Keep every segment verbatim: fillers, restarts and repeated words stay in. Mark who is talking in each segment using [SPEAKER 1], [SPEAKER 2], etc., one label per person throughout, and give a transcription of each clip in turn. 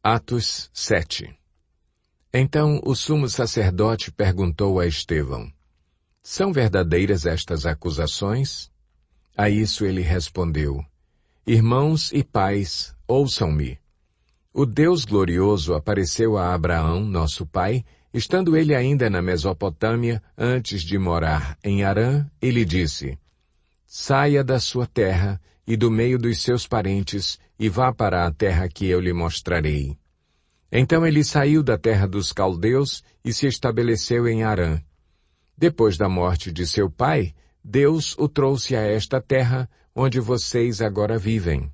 [SPEAKER 1] Atos sete. Então o sumo sacerdote perguntou a Estevão: São verdadeiras estas acusações? A isso ele respondeu: Irmãos e pais, ouçam-me. O Deus glorioso apareceu a Abraão, nosso pai, estando ele ainda na Mesopotâmia, antes de morar em Harã, e lhe disse: Saia da sua terra e do meio dos seus parentes, e vá para a terra que eu lhe mostrarei. Então ele saiu da terra dos caldeus e se estabeleceu em Harã. Depois da morte de seu pai, Deus o trouxe a esta terra, onde vocês agora vivem.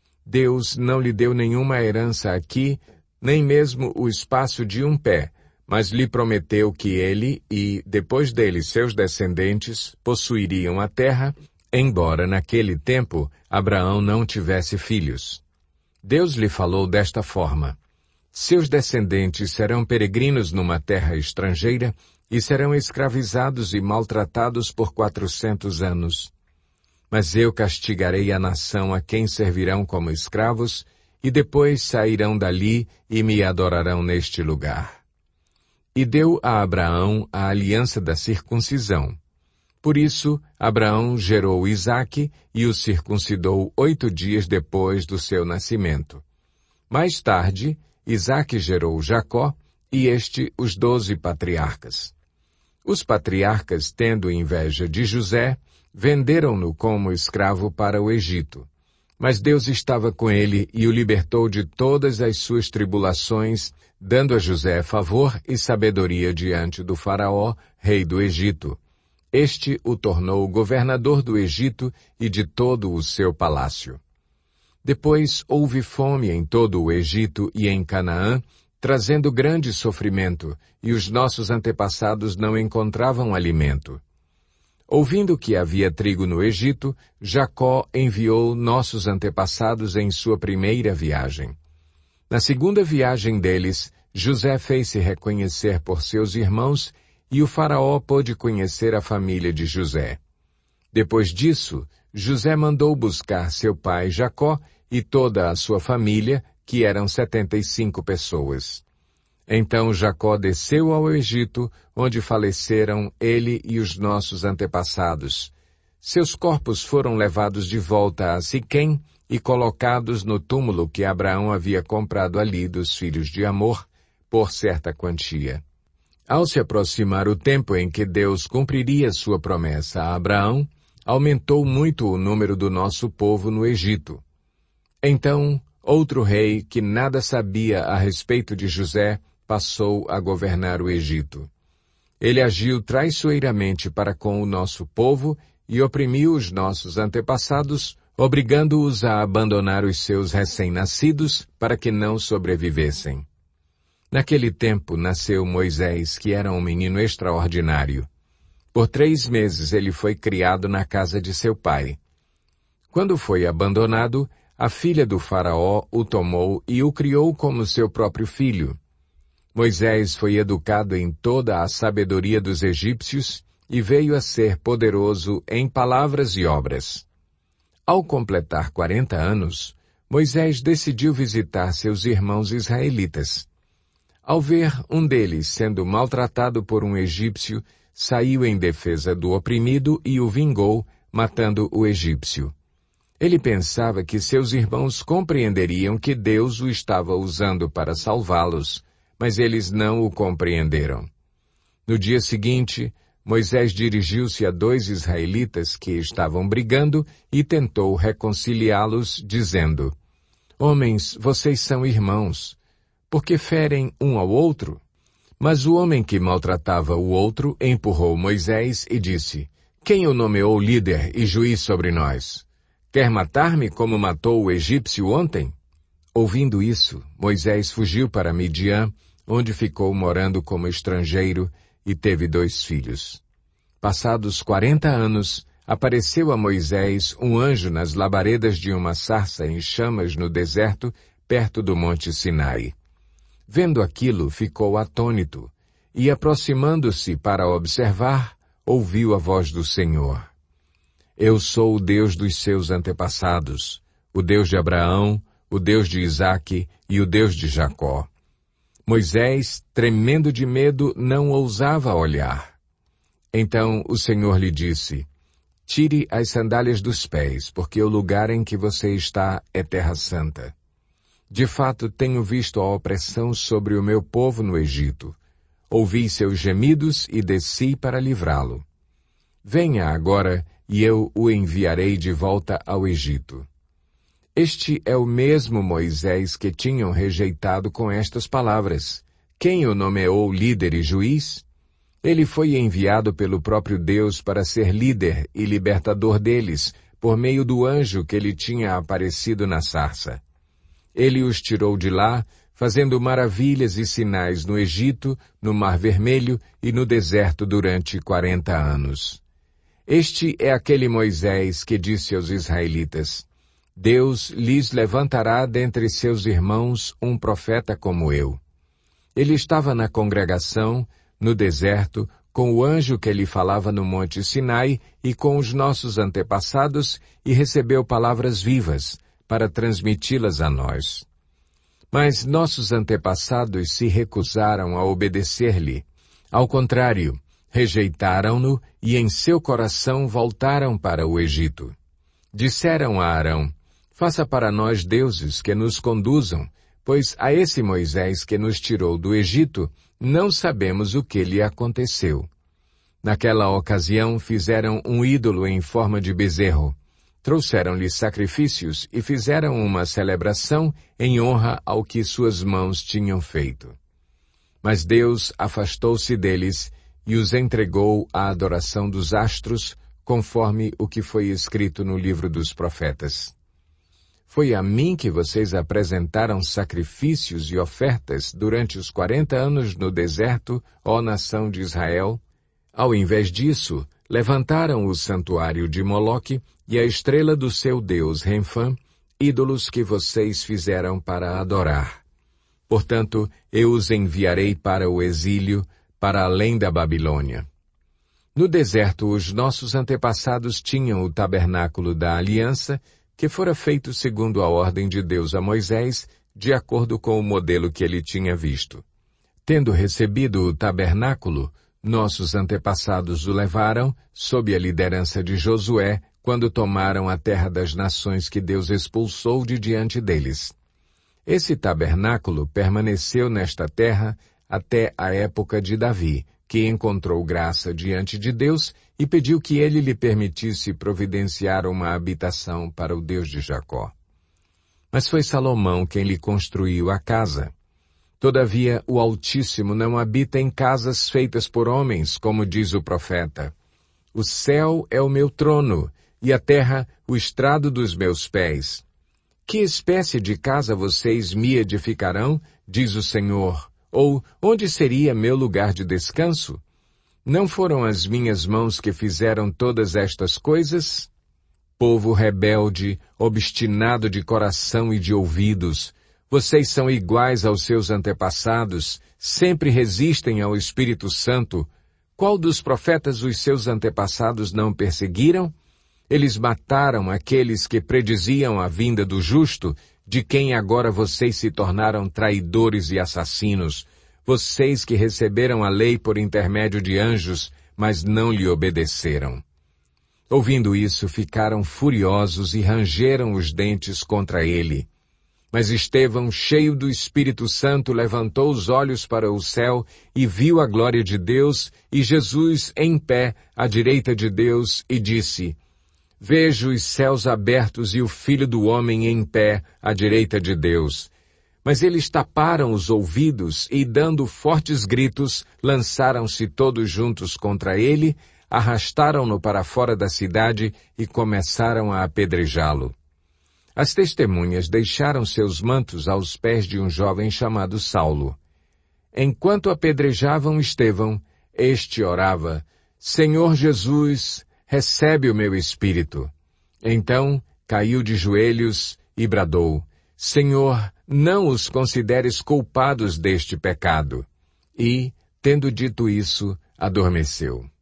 [SPEAKER 1] Deus não lhe deu nenhuma herança aqui, nem mesmo o espaço de um pé, mas lhe prometeu que ele e, depois dele, seus descendentes, possuiriam a terra, embora naquele tempo Abraão não tivesse filhos. Deus lhe falou desta forma: Seus descendentes serão peregrinos numa terra estrangeira e serão escravizados e maltratados por quatrocentos anos. Mas eu castigarei a nação a quem servirão como escravos, e depois sairão dali e me adorarão neste lugar. E deu a Abraão a aliança da circuncisão. Por isso, Abraão gerou Isaque e o circuncidou oito dias depois do seu nascimento. Mais tarde, Isaque gerou Jacó, e este os doze patriarcas. Os patriarcas, tendo inveja de José, venderam-no como escravo para o Egito. Mas Deus estava com ele e o libertou de todas as suas tribulações, dando a José favor e sabedoria diante do faraó, rei do Egito. Este o tornou governador do Egito e de todo o seu palácio. Depois houve fome em todo o Egito e em Canaã, trazendo grande sofrimento, e os nossos antepassados não encontravam alimento. Ouvindo que havia trigo no Egito, Jacó enviou nossos antepassados em sua primeira viagem. Na segunda viagem deles, José fez-se reconhecer por seus irmãos, e o faraó pôde conhecer a família de José. Depois disso, José mandou buscar seu pai Jacó e toda a sua família, que eram setenta e cinco pessoas. Então Jacó desceu ao Egito, onde faleceram ele e os nossos antepassados. Seus corpos foram levados de volta a Siquém e colocados no túmulo que Abraão havia comprado ali dos filhos de Amor, por certa quantia. Ao se aproximar o tempo em que Deus cumpriria sua promessa a Abraão, aumentou muito o número do nosso povo no Egito. Então, outro rei que nada sabia a respeito de José passou a governar o Egito. Ele agiu traiçoeiramente para com o nosso povo e oprimiu os nossos antepassados, obrigando-os a abandonar os seus recém-nascidos para que não sobrevivessem. Naquele tempo nasceu Moisés, que era um menino extraordinário. Por três meses ele foi criado na casa de seu pai. Quando foi abandonado, a filha do faraó o tomou e o criou como seu próprio filho. Moisés foi educado em toda a sabedoria dos egípcios e veio a ser poderoso em palavras e obras. Ao completar quarenta anos, Moisés decidiu visitar seus irmãos israelitas. Ao ver um deles sendo maltratado por um egípcio, saiu em defesa do oprimido e o vingou, matando o egípcio. Ele pensava que seus irmãos compreenderiam que Deus o estava usando para salvá-los, mas eles não o compreenderam. No dia seguinte, Moisés dirigiu-se a dois israelitas que estavam brigando e tentou reconciliá-los, dizendo: Homens, vocês são irmãos. Por que ferem um ao outro? Mas o homem que maltratava o outro empurrou Moisés e disse: Quem o nomeou líder e juiz sobre nós? Quer matar-me como matou o egípcio ontem? Ouvindo isso, Moisés fugiu para Midian, onde ficou morando como estrangeiro e teve dois filhos. Passados quarenta anos, apareceu a Moisés um anjo nas labaredas de uma sarça em chamas no deserto, perto do monte Sinai. Vendo aquilo, ficou atônito, e aproximando-se para observar, ouviu a voz do Senhor. Eu sou o Deus dos seus antepassados, o Deus de Abraão, o Deus de Isaque e o Deus de Jacó. Moisés, tremendo de medo, não ousava olhar. Então o Senhor lhe disse, tire as sandálias dos pés, porque o lugar em que você está é terra santa. De fato, tenho visto a opressão sobre o meu povo no Egito. Ouvi seus gemidos e desci para livrá-lo. Venha agora, e eu o enviarei de volta ao Egito. Este é o mesmo Moisés que tinham rejeitado com estas palavras. Quem o nomeou líder e juiz? Ele foi enviado pelo próprio Deus para ser líder e libertador deles, por meio do anjo que lhe tinha aparecido na sarça. Ele os tirou de lá, fazendo maravilhas e sinais no Egito, no Mar Vermelho e no deserto durante quarenta anos. Este é aquele Moisés que disse aos israelitas, Deus lhes levantará dentre seus irmãos um profeta como eu. Ele estava na congregação, no deserto, com o anjo que lhe falava no monte Sinai e com os nossos antepassados e recebeu palavras vivas, para transmiti-las a nós. Mas nossos antepassados se recusaram a obedecer-lhe. Ao contrário, rejeitaram-no e em seu coração voltaram para o Egito. Disseram a Arão, faça para nós deuses que nos conduzam, pois a esse Moisés que nos tirou do Egito, não sabemos o que lhe aconteceu. Naquela ocasião fizeram um ídolo em forma de bezerro. Trouxeram-lhe sacrifícios e fizeram uma celebração em honra ao que suas mãos tinham feito. Mas Deus afastou-se deles e os entregou à adoração dos astros, conforme o que foi escrito no livro dos profetas. Foi a mim que vocês apresentaram sacrifícios e ofertas durante os quarenta anos no deserto, ó nação de Israel? Ao invés disso, levantaram o santuário de Moloque e a estrela do seu deus Renfã, ídolos que vocês fizeram para adorar. Portanto, eu os enviarei para o exílio, para além da Babilônia. No deserto, os nossos antepassados tinham o tabernáculo da aliança, que fora feito segundo a ordem de Deus a Moisés, de acordo com o modelo que ele tinha visto. Tendo recebido o tabernáculo, nossos antepassados o levaram, sob a liderança de Josué, quando tomaram a terra das nações que Deus expulsou de diante deles. Esse tabernáculo permaneceu nesta terra até a época de Davi, que encontrou graça diante de Deus e pediu que ele lhe permitisse providenciar uma habitação para o Deus de Jacó. Mas foi Salomão quem lhe construiu a casa. Todavia, o Altíssimo não habita em casas feitas por homens, como diz o profeta. O céu é o meu trono, e a terra o estrado dos meus pés. Que espécie de casa vocês me edificarão, diz o Senhor, ou onde seria meu lugar de descanso? Não foram as minhas mãos que fizeram todas estas coisas? Povo rebelde, obstinado de coração e de ouvidos, vocês são iguais aos seus antepassados, sempre resistem ao Espírito Santo. Qual dos profetas os seus antepassados não perseguiram? Eles mataram aqueles que prediziam a vinda do justo, de quem agora vocês se tornaram traidores e assassinos, vocês que receberam a lei por intermédio de anjos, mas não lhe obedeceram. Ouvindo isso, ficaram furiosos e rangeram os dentes contra ele. Mas Estevão, cheio do Espírito Santo, levantou os olhos para o céu e viu a glória de Deus e Jesus em pé à direita de Deus e disse, Vejo os céus abertos e o Filho do Homem em pé à direita de Deus. Mas eles taparam os ouvidos e, dando fortes gritos, lançaram-se todos juntos contra ele, arrastaram-no para fora da cidade e começaram a apedrejá-lo. As testemunhas deixaram seus mantos aos pés de um jovem chamado Saulo. Enquanto apedrejavam Estevão, este orava, Senhor Jesus, recebe o meu espírito. Então caiu de joelhos e bradou, Senhor, não os consideres culpados deste pecado. E, tendo dito isso, adormeceu.